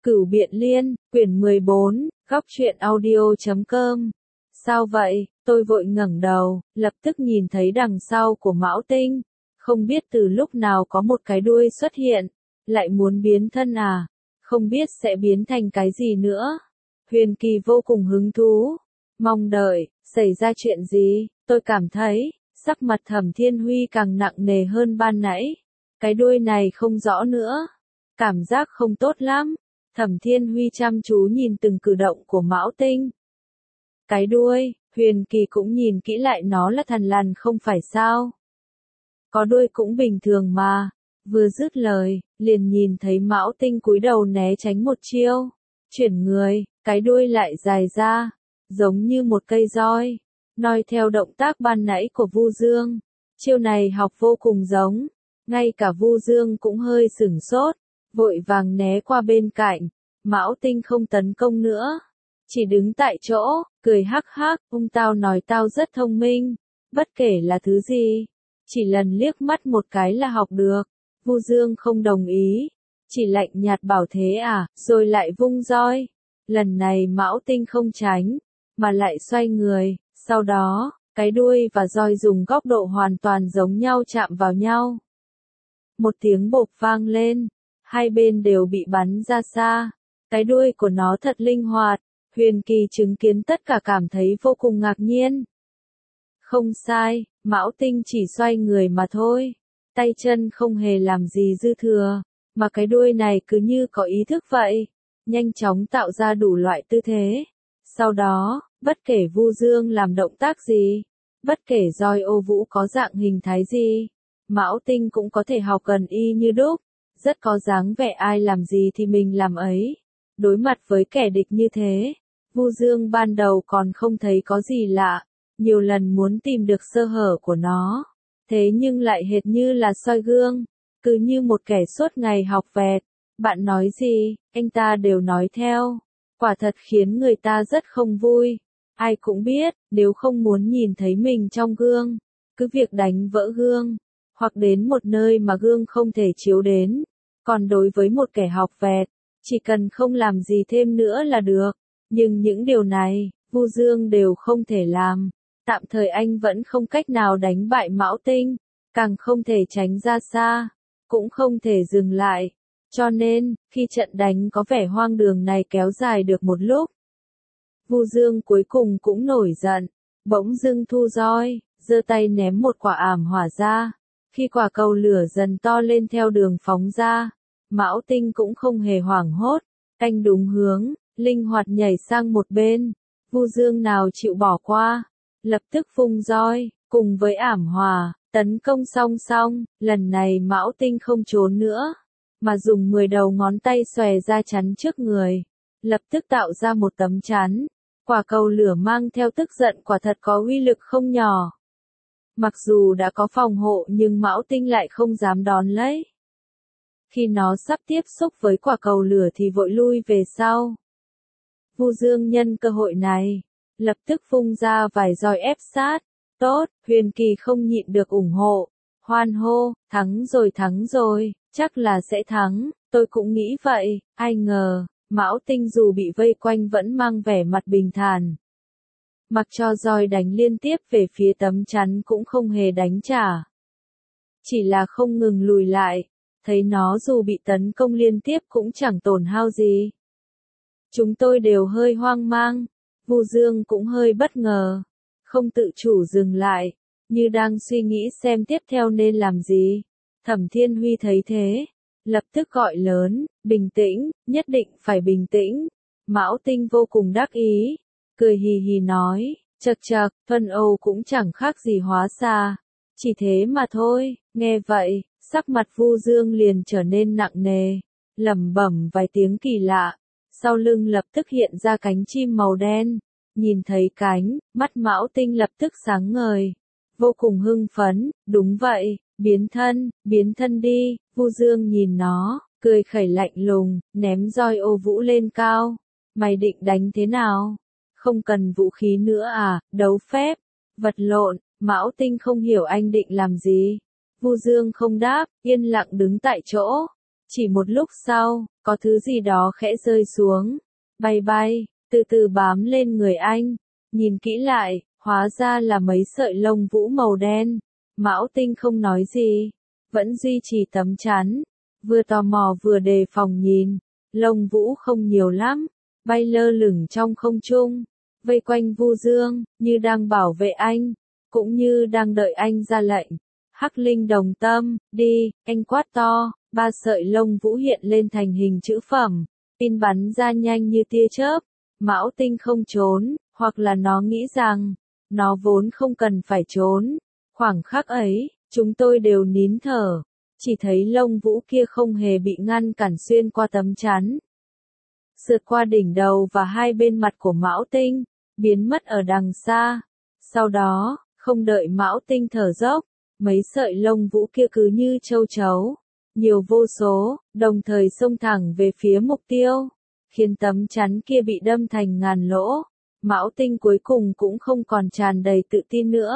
Cửu Biện Liên, quyển 14, góc truyện audio.com. Sao vậy? Tôi vội ngẩng đầu, lập tức nhìn thấy đằng sau của Mão Tinh. Không biết từ lúc nào có một cái đuôi xuất hiện. Lại muốn biến thân à? Không biết sẽ biến thành cái gì nữa? Huyền Kỳ vô cùng hứng thú. Mong đợi, xảy ra chuyện gì? Tôi cảm thấy, sắc mặt Thẩm Thiên Huy càng nặng nề hơn ban nãy. Cái đuôi này không rõ nữa. Cảm giác không tốt lắm. Thẩm Thiên Huy chăm chú nhìn từng cử động của Mão Tinh. Cái đuôi, Huyền Kỳ cũng nhìn kỹ lại, nó là thằn lằn không phải sao? Có đuôi cũng bình thường mà. Vừa dứt lời, liền nhìn thấy Mão Tinh cúi đầu né tránh một chiêu. Chuyển người, cái đuôi lại dài ra, giống như một cây roi. Noi theo động tác ban nãy của Vu Dương. Chiêu này học vô cùng giống. Ngay cả Vu Dương cũng hơi sửng sốt. Vội vàng né qua bên cạnh. Mão Tinh không tấn công nữa. Chỉ đứng tại chỗ, cười hắc hắc. Tao nói tao rất thông minh. Bất kể là thứ gì. Chỉ lần liếc mắt một cái là học được. Vu Dương không đồng ý. Chỉ lạnh nhạt bảo thế à, rồi lại vung roi. Lần này Mão Tinh không tránh, mà lại xoay người. Sau đó, cái đuôi và roi dùng góc độ hoàn toàn giống nhau chạm vào nhau. Một tiếng bộp vang lên. Hai bên đều bị bắn ra xa. Cái đuôi của nó thật linh hoạt. Huyền Kỳ chứng kiến tất cả cảm thấy vô cùng ngạc nhiên. Không sai, Mão Tinh chỉ xoay người mà thôi. Tay chân không hề làm gì dư thừa. Mà cái đuôi này cứ như có ý thức vậy. Nhanh chóng tạo ra đủ loại tư thế. Sau đó, bất kể Vu Dương làm động tác gì. Bất kể roi ô vũ có dạng hình thái gì. Mão Tinh cũng có thể học gần y như đúc. Rất có dáng vẻ ai làm gì thì mình làm ấy. Đối mặt với kẻ địch như thế, Vu Dương ban đầu còn không thấy có gì lạ, nhiều lần muốn tìm được sơ hở của nó. Thế nhưng lại hệt như là soi gương, cứ như một kẻ suốt ngày học vẹt. Bạn nói gì, anh ta đều nói theo. Quả thật khiến người ta rất không vui. Ai cũng biết, nếu không muốn nhìn thấy mình trong gương, cứ việc đánh vỡ gương, hoặc đến một nơi mà gương không thể chiếu đến. Còn đối với một kẻ học vẹt, chỉ cần không làm gì thêm nữa là được. Nhưng những điều này, Vu Dương đều không thể làm. Tạm thời anh vẫn không cách nào đánh bại Mão Tinh, càng không thể tránh ra xa, cũng không thể dừng lại. Cho nên, khi trận đánh có vẻ hoang đường này kéo dài được một lúc, Vu Dương cuối cùng cũng nổi giận, bỗng dưng thu roi, giơ tay ném một quả ảm hỏa ra. Khi quả cầu lửa dần to lên theo đường phóng ra, Mão Tinh cũng không hề hoảng hốt, canh đúng hướng, linh hoạt nhảy sang một bên. Vu Dương nào chịu bỏ qua, lập tức vung roi, cùng với ảm hỏa, tấn công song song. Lần này Mão Tinh không trốn nữa, mà dùng 10 đầu ngón tay xòe ra chắn trước người, lập tức tạo ra một tấm chắn. Quả cầu lửa mang theo tức giận quả thật có uy lực không nhỏ. Mặc dù đã có phòng hộ nhưng Mão Tinh lại không dám đón lấy. Khi nó sắp tiếp xúc với quả cầu lửa thì vội lui về sau. Vu Dương nhân cơ hội này, lập tức vung ra vài roi ép sát. Tốt, Huyền Kỳ không nhịn được ủng hộ. Hoan hô, thắng rồi, chắc là sẽ thắng, tôi cũng nghĩ vậy. Ai ngờ, Mão Tinh dù bị vây quanh vẫn mang vẻ mặt bình thản. Mặc cho roi đánh liên tiếp về phía tấm chắn cũng không hề đánh trả. Chỉ là không ngừng lùi lại, thấy nó dù bị tấn công liên tiếp cũng chẳng tổn hao gì. Chúng tôi đều hơi hoang mang, Vu Dương cũng hơi bất ngờ, không tự chủ dừng lại, như đang suy nghĩ xem tiếp theo nên làm gì. Thẩm Thiên Huy thấy thế, lập tức gọi lớn, bình tĩnh, nhất định phải bình tĩnh. Mão Tinh vô cùng đắc ý, cười hì hì nói, chậc chậc, phân Âu cũng chẳng khác gì hóa xa. Chỉ thế mà thôi. Nghe vậy, sắc mặt Vu Dương liền trở nên nặng nề, lẩm bẩm vài tiếng kỳ lạ. Sau lưng lập tức hiện ra cánh chim màu đen. Nhìn thấy cánh, mắt Mão Tinh lập tức sáng ngời, vô cùng hưng phấn. Đúng vậy, biến thân đi. Vu Dương nhìn nó, cười khẩy lạnh lùng, ném roi ô vũ lên cao. Mày định đánh thế nào? Không cần vũ khí nữa à? Đấu phép, vật lộn. Mão Tinh không hiểu anh định làm gì. Vu Dương không đáp, yên lặng đứng tại chỗ. Chỉ một lúc sau, có thứ gì đó khẽ rơi xuống, bay bay, từ từ bám lên người anh. Nhìn kỹ lại, hóa ra là mấy sợi lông vũ màu đen. Mão Tinh không nói gì, vẫn duy trì tấm chắn, vừa tò mò vừa đề phòng nhìn. Lông vũ không nhiều lắm, bay lơ lửng trong không trung, vây quanh Vu Dương, như đang bảo vệ anh, cũng như đang đợi anh ra lệnh. Hắc Linh đồng tâm, đi, anh quát to, ba sợi lông vũ hiện lên thành hình chữ phẩm, pin bắn ra nhanh như tia chớp. Mão Tinh không trốn, hoặc là nó nghĩ rằng, nó vốn không cần phải trốn. Khoảng khắc ấy, chúng tôi đều nín thở, chỉ thấy lông vũ kia không hề bị ngăn cản xuyên qua tấm chắn. Sượt qua đỉnh đầu và hai bên mặt của Mão Tinh, biến mất ở đằng xa. Sau đó, không đợi Mão Tinh thở dốc, mấy sợi lông vũ kia cứ như châu chấu, nhiều vô số, đồng thời xông thẳng về phía mục tiêu, khiến tấm chắn kia bị đâm thành ngàn lỗ. Mão Tinh cuối cùng cũng không còn tràn đầy tự tin nữa.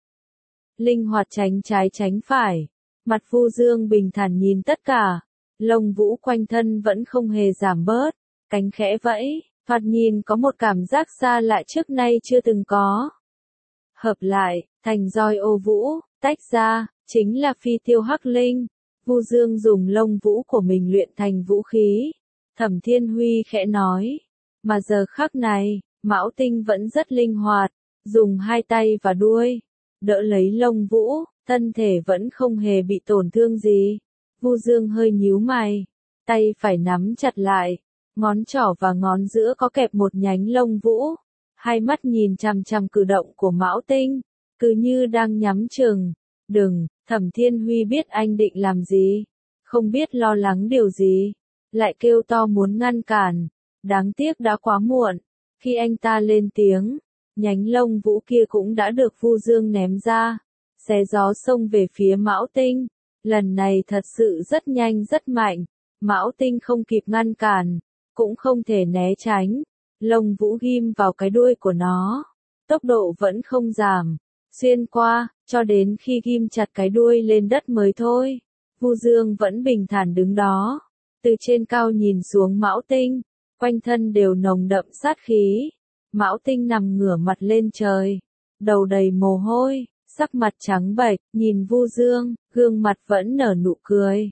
Linh hoạt tránh trái tránh phải, mặt Vu Dương bình thản nhìn tất cả, lông vũ quanh thân vẫn không hề giảm bớt, cánh khẽ vẫy, thoạt nhìn có một cảm giác xa lạ trước nay chưa từng có. Hợp lại, thành roi ô vũ, tách ra, chính là phi tiêu Hắc Linh. Vu Dương dùng lông vũ của mình luyện thành vũ khí. Thẩm Thiên Huy khẽ nói, mà giờ khắc này, Mão Tinh vẫn rất linh hoạt, dùng hai tay và đuôi, đỡ lấy lông vũ, thân thể vẫn không hề bị tổn thương gì. Vu Dương hơi nhíu mày, tay phải nắm chặt lại, ngón trỏ và ngón giữa có kẹp một nhánh lông vũ, hai mắt nhìn chằm chằm cử động của Mão Tinh, cứ như đang nhắm chừng. Đừng, Thẩm Thiên Huy biết anh định làm gì, không biết lo lắng điều gì, lại kêu to muốn ngăn cản, đáng tiếc đã quá muộn. Khi anh ta lên tiếng, nhánh lông vũ kia cũng đã được Vu Dương ném ra, xé gió xông về phía Mão Tinh. Lần này thật sự rất nhanh rất mạnh, Mão Tinh không kịp ngăn cản, cũng không thể né tránh, lông vũ ghim vào cái đuôi của nó, tốc độ vẫn không giảm, xuyên qua, cho đến khi ghim chặt cái đuôi lên đất mới thôi. Vu Dương vẫn bình thản đứng đó, từ trên cao nhìn xuống Mão Tinh, quanh thân đều nồng đậm sát khí. Mão Tinh nằm ngửa mặt lên trời, đầu đầy mồ hôi, sắc mặt trắng bệch, nhìn Vu Dương, gương mặt vẫn nở nụ cười.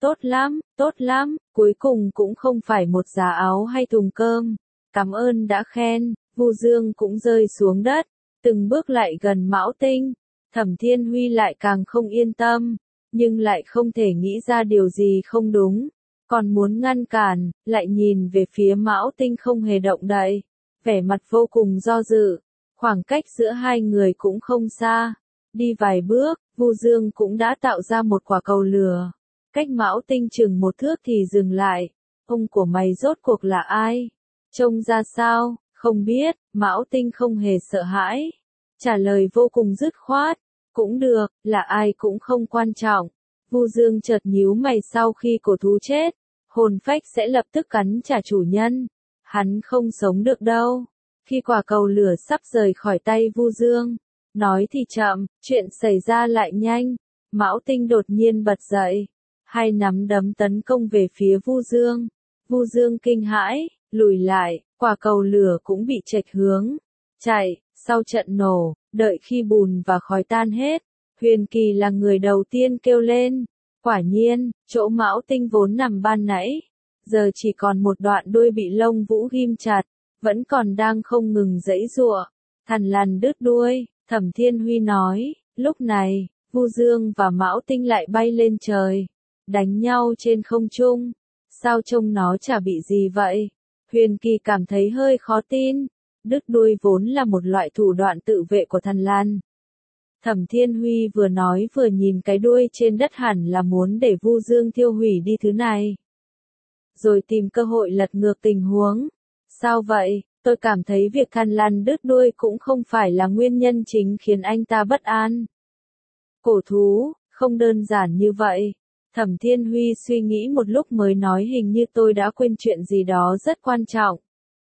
Tốt lắm, cuối cùng cũng không phải một giá áo hay thùng cơm. Cảm ơn đã khen. Vu Dương cũng rơi xuống đất, từng bước lại gần Mão Tinh. Thẩm Thiên Huy lại càng không yên tâm, nhưng lại không thể nghĩ ra điều gì không đúng, còn muốn ngăn cản, lại nhìn về phía Mão Tinh không hề động đậy, vẻ mặt vô cùng do dự. Khoảng cách giữa hai người cũng không xa, đi vài bước, Vu Dương cũng đã tạo ra một quả cầu lửa, cách Mão Tinh chừng một thước thì dừng lại. Ông của mày rốt cuộc là ai? Trông ra sao? Không biết. Mão Tinh không hề sợ hãi, trả lời vô cùng dứt khoát. Cũng được, là ai cũng không quan trọng. Vu Dương chợt nhíu mày, sau khi cổ thú chết, hồn phách sẽ lập tức cắn trả chủ nhân. Hắn không sống được đâu. Khi quả cầu lửa sắp rời khỏi tay Vu Dương, nói thì chậm, chuyện xảy ra lại nhanh. Mão Tinh đột nhiên bật dậy, hai nắm đấm tấn công về phía Vu Dương. Vu Dương kinh hãi, lùi lại, quả cầu lửa cũng bị chệch hướng, chạy. Sau trận nổ, đợi khi bùn và khói tan hết, Huyền Kỳ là người đầu tiên kêu lên. Quả nhiên, chỗ Mão Tinh vốn nằm ban nãy, giờ chỉ còn một đoạn đuôi bị lông vũ ghim chặt, vẫn còn đang không ngừng giãy giụa. Thằn lằn đứt đuôi, Thẩm Thiên Huy nói. Lúc này, Vu Dương và Mão Tinh lại bay lên trời, đánh nhau trên không trung. Sao trông nó chả bị gì vậy? Huyền Kỳ cảm thấy hơi khó tin. Đứt đuôi vốn là một loại thủ đoạn tự vệ của thằn lằn. Thẩm Thiên Huy vừa nói vừa nhìn cái đuôi trên đất, hẳn là muốn để Vu Dương thiêu hủy đi thứ này, rồi tìm cơ hội lật ngược tình huống. Sao vậy? Tôi cảm thấy việc thằn lằn đứt đuôi cũng không phải là nguyên nhân chính khiến anh ta bất an. Cổ thú, không đơn giản như vậy. Thẩm Thiên Huy suy nghĩ một lúc mới nói, hình như tôi đã quên chuyện gì đó rất quan trọng.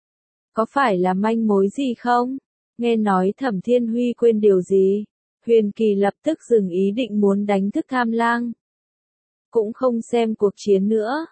Có phải là manh mối gì không? Nghe nói Thẩm Thiên Huy quên điều gì, Huyền Kỳ lập tức dừng ý định muốn đánh thức Tham Lang. Cũng không xem cuộc chiến nữa.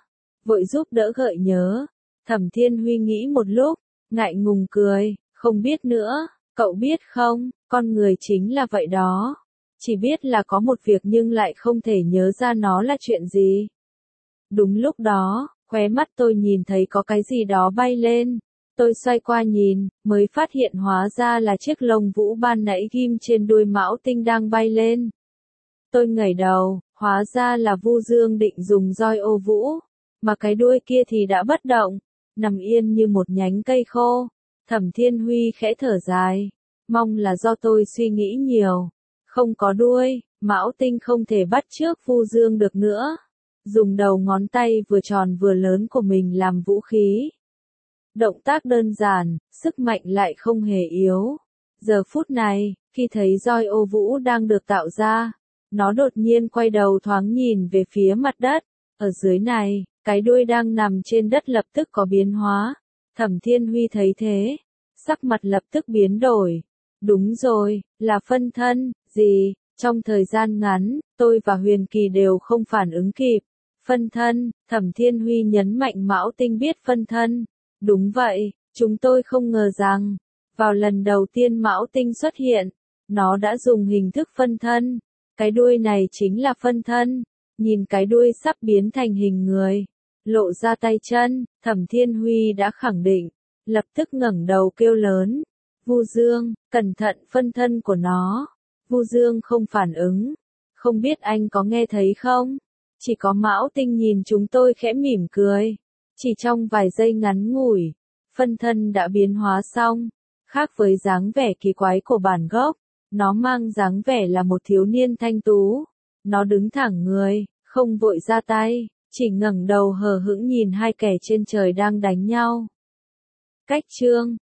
vội giúp đỡ gợi nhớ. Thẩm Thiên Huy nghĩ một lúc, ngại ngùng cười, không biết nữa, cậu biết không, con người chính là vậy đó. Chỉ biết là có một việc nhưng lại không thể nhớ ra nó là chuyện gì. Đúng lúc đó, khóe mắt tôi nhìn thấy có cái gì đó bay lên. Tôi xoay qua nhìn, mới phát hiện hóa ra là chiếc lông vũ ban nãy ghim trên đuôi Mão Tinh đang bay lên. Tôi ngẩng đầu, hóa ra là Vu Dương định dùng roi ô vũ, mà cái đuôi kia thì đã bất động, nằm yên như một nhánh cây khô. Thẩm Thiên Huy khẽ thở dài, mong là do tôi suy nghĩ nhiều. Không có đuôi, Mão Tinh không thể bắt chước Vu Dương được nữa. Dùng đầu ngón tay vừa tròn vừa lớn của mình làm vũ khí. Động tác đơn giản, sức mạnh lại không hề yếu. Giờ phút này, khi thấy roi ô vũ đang được tạo ra, nó đột nhiên quay đầu thoáng nhìn về phía mặt đất. Ở dưới này, cái đuôi đang nằm trên đất lập tức có biến hóa. Thẩm Thiên Huy thấy thế, sắc mặt lập tức biến đổi. Đúng rồi, là phân thân, gì? Trong thời gian ngắn, tôi và Huyền Kỳ đều không phản ứng kịp. Phân thân, Thẩm Thiên Huy nhấn mạnh Mão Tinh biết phân thân. Đúng vậy, chúng tôi không ngờ rằng, vào lần đầu tiên Mão Tinh xuất hiện, nó đã dùng hình thức phân thân. Cái đuôi này chính là phân thân. Nhìn cái đuôi sắp biến thành hình người, lộ ra tay chân, Thẩm Thiên Huy đã khẳng định, lập tức ngẩng đầu kêu lớn. Vu Dương, cẩn thận phân thân của nó. Vu Dương không phản ứng. Không biết anh có nghe thấy không? Chỉ có Mão Tinh nhìn chúng tôi khẽ mỉm cười. Chỉ trong vài giây ngắn ngủi, phân thân đã biến hóa xong. Khác với dáng vẻ kỳ quái của bản gốc, nó mang dáng vẻ là một thiếu niên thanh tú. Nó đứng thẳng người, không vội ra tay, chỉ ngẩng đầu hờ hững nhìn hai kẻ trên trời đang đánh nhau. Cách chương